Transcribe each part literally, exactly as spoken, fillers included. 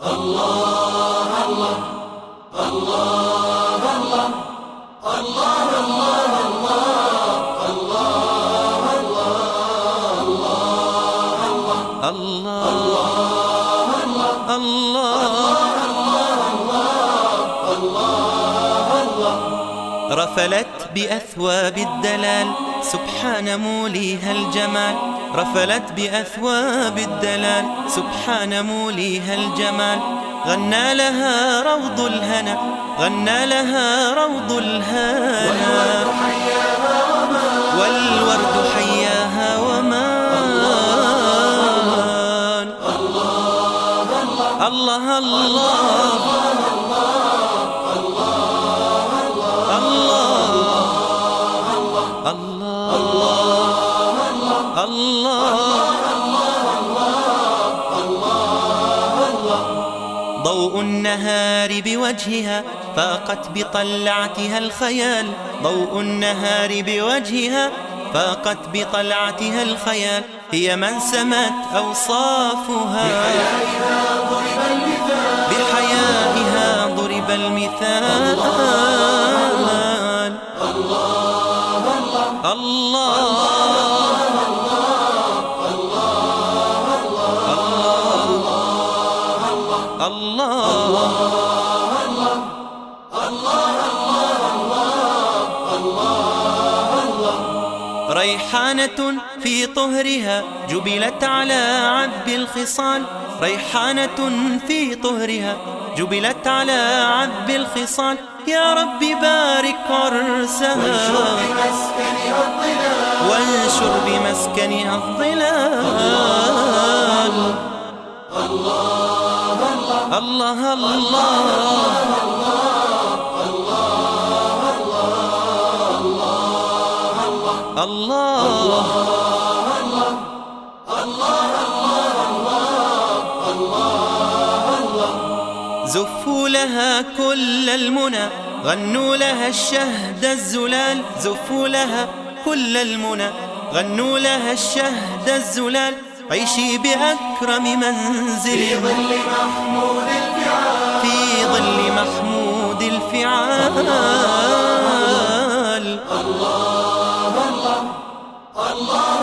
الله الله الله الله الله الله الله. رفلت بأثواب الدلال سبحان موليها الجمال، رفلت بأثواب الدلال سبحان موليها الجمال. غنى لها روض الهنا، غنى لها روض الهنا، والورد حياها ومان. الله الله ضوء النهار بوجهها فاقت بطلعتها الخيال، ضوء النهار بوجهها فاقت بطلعتها الخيال. هي من سمت أوصافها بحيائها ضرب المثال. الله الله ريحانة في طهرها جبلت على عذب الخصال، ريحانة في طهرها جبلت على عذب الخصال. يا رب بارك عرسها وانشر بمسكنها الظلال. الله الله الله زفوا لها كل المنى، غنوا لها الشهد الزلال. زفوا لها كل المنى، غنوا لها الشهد الزلال. عيشي بأكرم منزل في ظل محمود الفعال، في ظل محمود الفعال. الله الله الله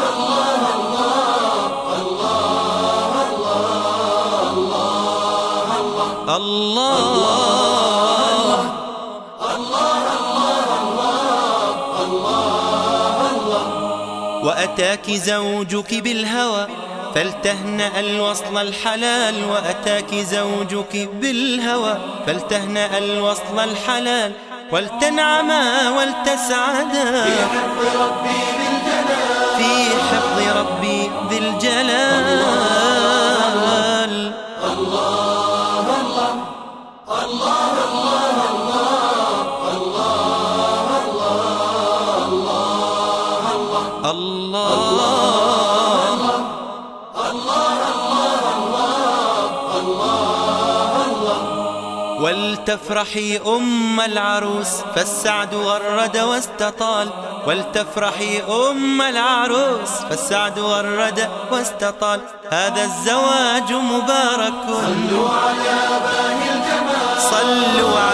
الله الله الله. وأتاك زوجك بالهوى فلتهنأ الوصل الحلال، وأتاك زوجك بالهوى فلتهنأ الوصل الحلال. ولتنعما ولتسعدا في حفظ ربي بالجلال، في حفظ ربي ذي الجلال. الله الله الله ولتفرحي أم العروس فالسعد غرد واستطال، ولتفرحي أم العروس فالسعد غرد واستطال. هذا الزواج مبارك، صلوا على باهي الجمال، صلوا